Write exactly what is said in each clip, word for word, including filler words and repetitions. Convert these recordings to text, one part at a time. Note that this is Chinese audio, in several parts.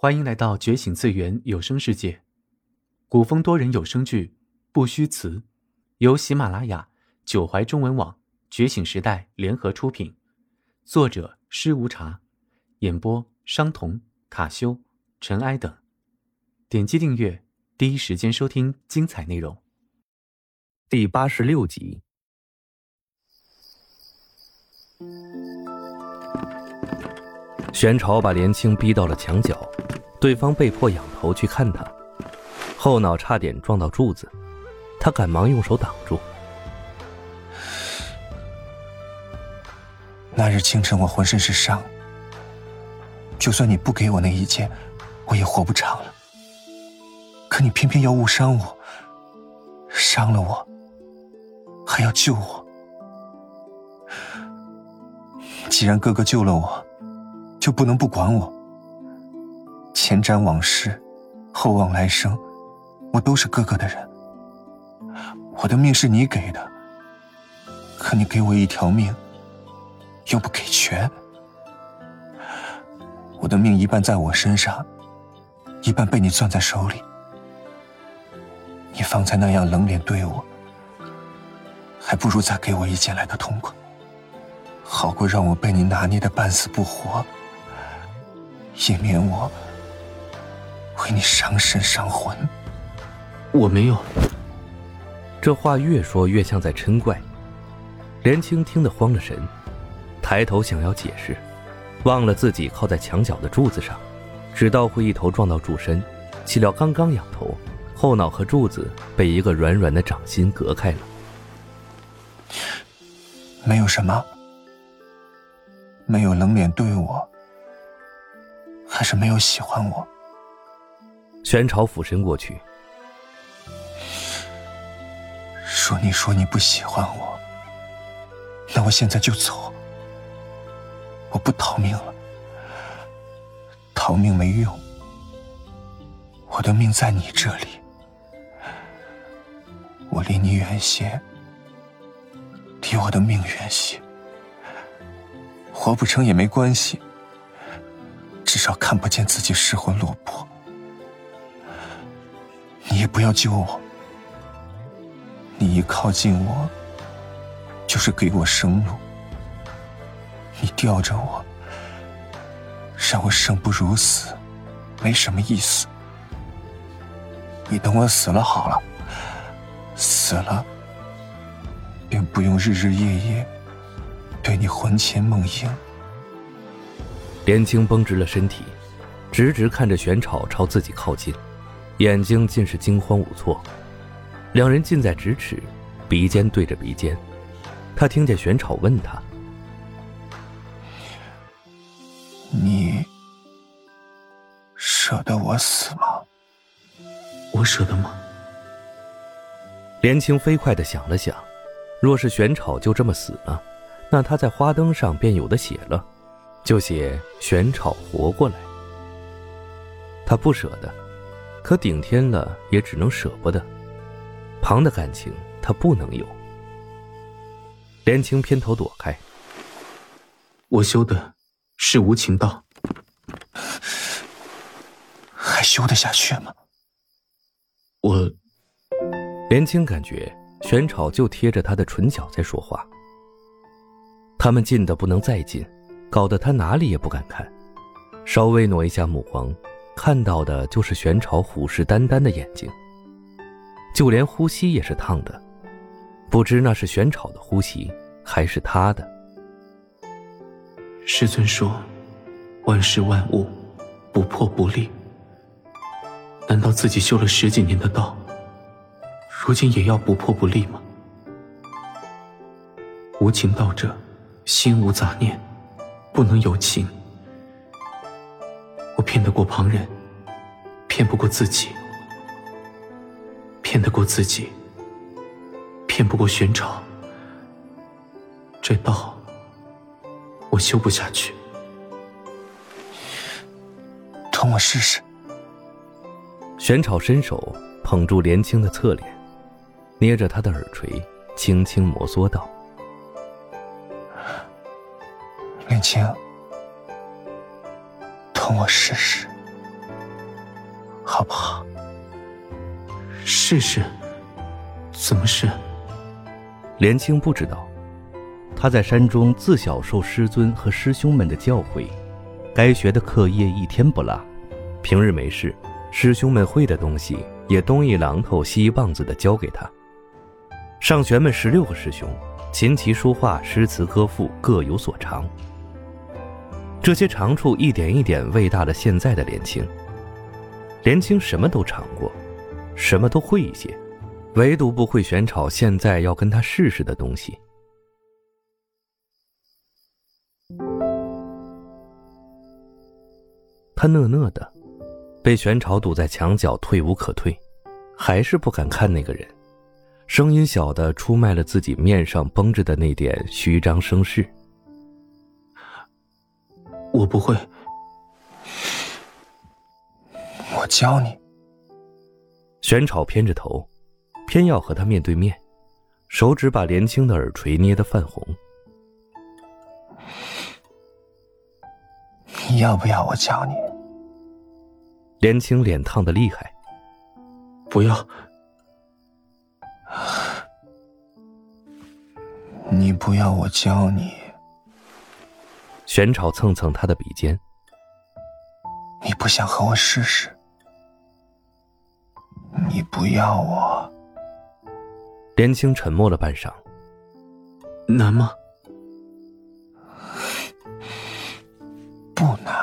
欢迎来到觉醒次元有声世界，古风多人有声剧《不虚词》，由喜马拉雅、九怀中文网、觉醒时代联合出品，作者施无茶，演播商童、卡修、尘埃等。点击订阅，第一时间收听精彩内容。 第八十六集。玄朝把连青逼到了墙角，对方被迫仰头去看他，后脑差点撞到柱子，他赶忙用手挡住。 那日清晨我浑身是伤，就算你不给我那一剑，我也活不长了。可你偏偏要误伤我，伤了我，还要救我。既然哥哥救了我，就不能不管我。前瞻往事，后望来生，我都是哥哥的人。我的命是你给的，可你给我一条命，又不给全。我的命一半在我身上，一半被你攥在手里。你方才那样冷脸对我，还不如再给我一剑来的痛快，好过让我被你拿捏的半死不活，也免我为你伤身伤魂。 我没有。 这话越说越像在嗔怪。连青听得慌了神，抬头想要解释，忘了自己靠在墙角的柱子上，只道会一头撞到柱身，岂料刚刚仰头，后脑和柱子被一个软软的掌心隔开了。 没有什么，没有冷脸对我，还是没有喜欢我？ 玄朝俯身过去， 说你说你不喜欢我，那我现在就走，我不逃命了。逃命没用，我的命在你这里，我离你远些，离我的命远些。活不成也没关系，至少看不见自己失魂落魄。你也不要救我，你一靠近我，就是给我生路。你吊着我，让我生不如死，没什么意思。你等我死了好了，死了，便不用日日夜夜对你魂牵梦萦。 连青绷直了身体，直直看着玄朝朝自己靠近，眼睛尽是惊慌无措。两人近在咫尺，鼻尖对着鼻尖。他听见玄朝问他： 你舍得我死吗？ 我舍得吗？ 连青飞快地想了想，若是玄朝就这么死了，那他在花灯上便有的写了，就写玄朝活过来。他不舍得，可顶天了也只能舍不得，旁的感情他不能有。连青偏头躲开。 我修的是无情道。 还修得下去吗？ 我…… 连青感觉玄朝就贴着他的唇角在说话，他们近得不能再近，搞得他哪里也不敢看。稍微挪一下目光，看到的就是玄朝虎视眈眈的眼睛，就连呼吸也是烫的，不知那是玄朝的呼吸还是他的。 师尊说万事万物不破不立，难道自己修了十几年的道，如今也要不破不立吗？无情道者，心无杂念，不能有情。我骗得过旁人，骗不过自己，骗得过自己，骗不过玄朝。这道我修不下去。 同我试试。 玄朝伸手捧住连青的侧脸，捏着他的耳垂，轻轻摩挲道： 连青，同我试试。 好不好？ 试试？怎么试？ 莲青不知道，他在山中自小受师尊和师兄们的教诲，该学的课业一天不落，平日没事，师兄们会的东西也东一榔头西一棒子的教给他。上玄们十六个师兄，琴棋书画诗词歌赋各有所长，这些长处一点一点喂大了现在的莲青。莲青什么都尝过，什么都会一些，唯独不会玄草现在要跟他试试的东西。他讷讷的，被玄草堵在墙角，退无可退，还是不敢看那个人，声音小的出卖了自己面上绷着的那点虚张声势。 我不会。 我教你。 玄草偏着头，偏要和他面对面，手指把莲青的耳垂捏得泛红。 你要不要我教你？ 莲青脸烫得厉害。 不要。 你不要我教你。 玄草蹭蹭他的鼻尖。 你不想和我试试？你不要我。 莲青沉默了半晌。 难吗？ 不难。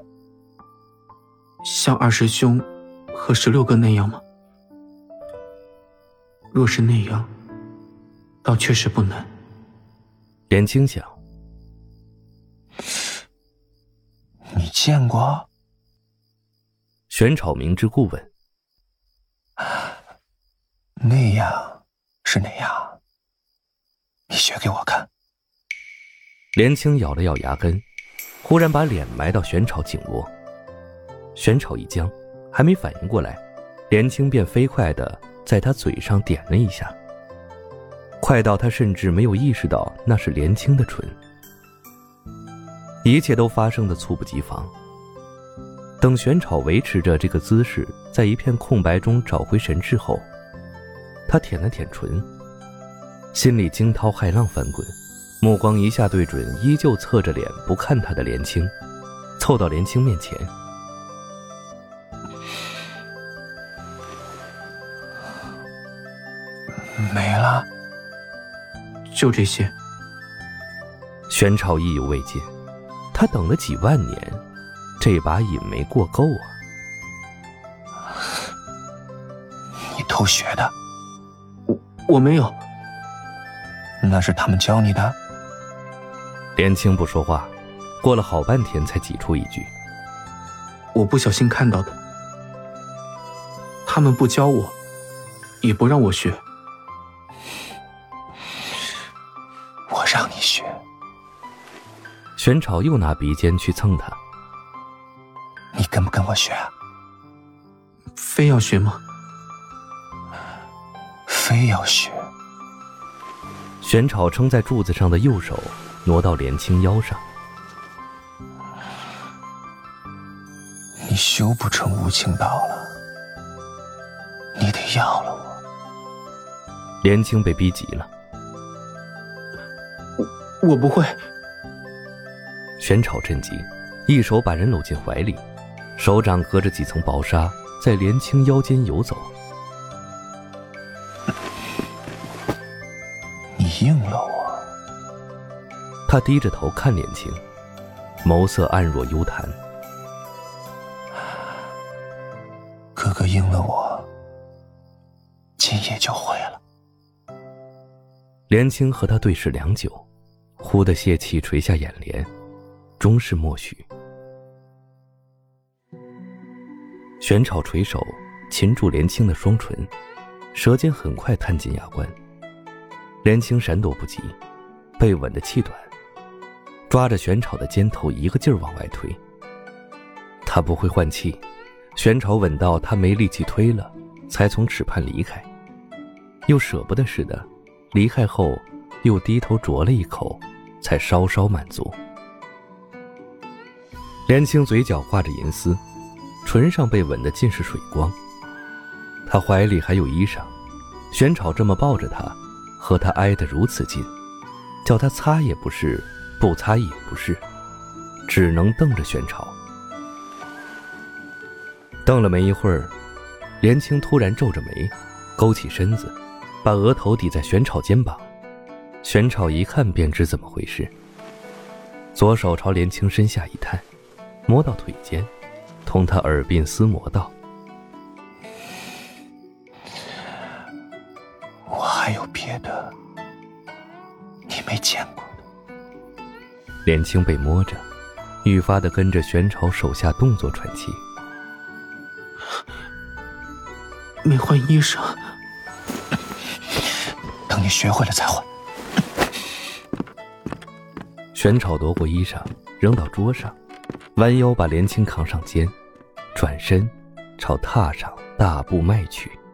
像二师兄和十六哥那样吗？若是那样，倒确实不难。 莲青想。 你见过？ 玄草明知故问。 那样是哪样？你学给我看。 莲青咬了咬牙根，忽然把脸埋到玄草颈窝。玄草一僵，还没反应过来，莲青便飞快地在他嘴上点了一下，快到他甚至没有意识到那是莲青的唇。一切都发生得猝不及防。等玄草维持着这个姿势在一片空白中找回神智后，他舔了舔唇，心里惊涛骇浪翻滚，目光一下对准依旧侧着脸不看他的莲青，凑到莲青面前。 没了。 就这些。 玄草意犹未尽，他等了几万年，这把瘾没过够啊。 你偷学的？ 我我没有。 那是他们教你的？ 莲青不说话，过了好半天才挤出一句： 我不小心看到的。他们不教我，也不让我学。 我让你学。 玄草又拿鼻尖去蹭他。 你跟不跟我学啊？ 非要学吗？ 非要学。 玄草撑在柱子上的右手挪到莲青腰上。 你修不成无情道了，你得要了我。 莲青被逼急了。 我我不会。 玄草震惊，一手把人搂进怀里，手掌隔着几层薄纱在莲青腰间游走。 你应了我。 他低着头看莲青，眸色暗若幽潭。 哥哥应了我，今夜就会了。 莲青和他对视良久，忽的泄气垂下眼帘，终是默许。玄草垂手擒住莲青的双唇，舌尖很快探进牙关。莲青闪躲不及，被吻的气短，抓着玄草的肩头一个劲儿往外推。他不会换气，玄草吻到他没力气推了，才从齿畔离开，又舍不得似的，离开后又低头啄了一口，才稍稍满足。莲青嘴角挂着银丝， 唇上被吻得尽是水光。他怀里还有衣裳，玄草这么抱着他，和他挨得如此近，叫他擦也不是，不擦也不是，只能瞪着玄草。瞪了没一会儿，连青突然皱着眉，勾起身子，把额头抵在玄草肩膀。玄草一看便知怎么回事，左手朝连青身下一探，摸到腿间，同他耳鬓厮磨道： 我还有别的你没见过的。 连青被摸着，愈发的跟着玄草手下动作喘气。 没换衣裳， 等你学会了再换。 玄草夺过衣裳扔到桌上，弯腰把连青扛上肩，转身朝榻上大步迈去。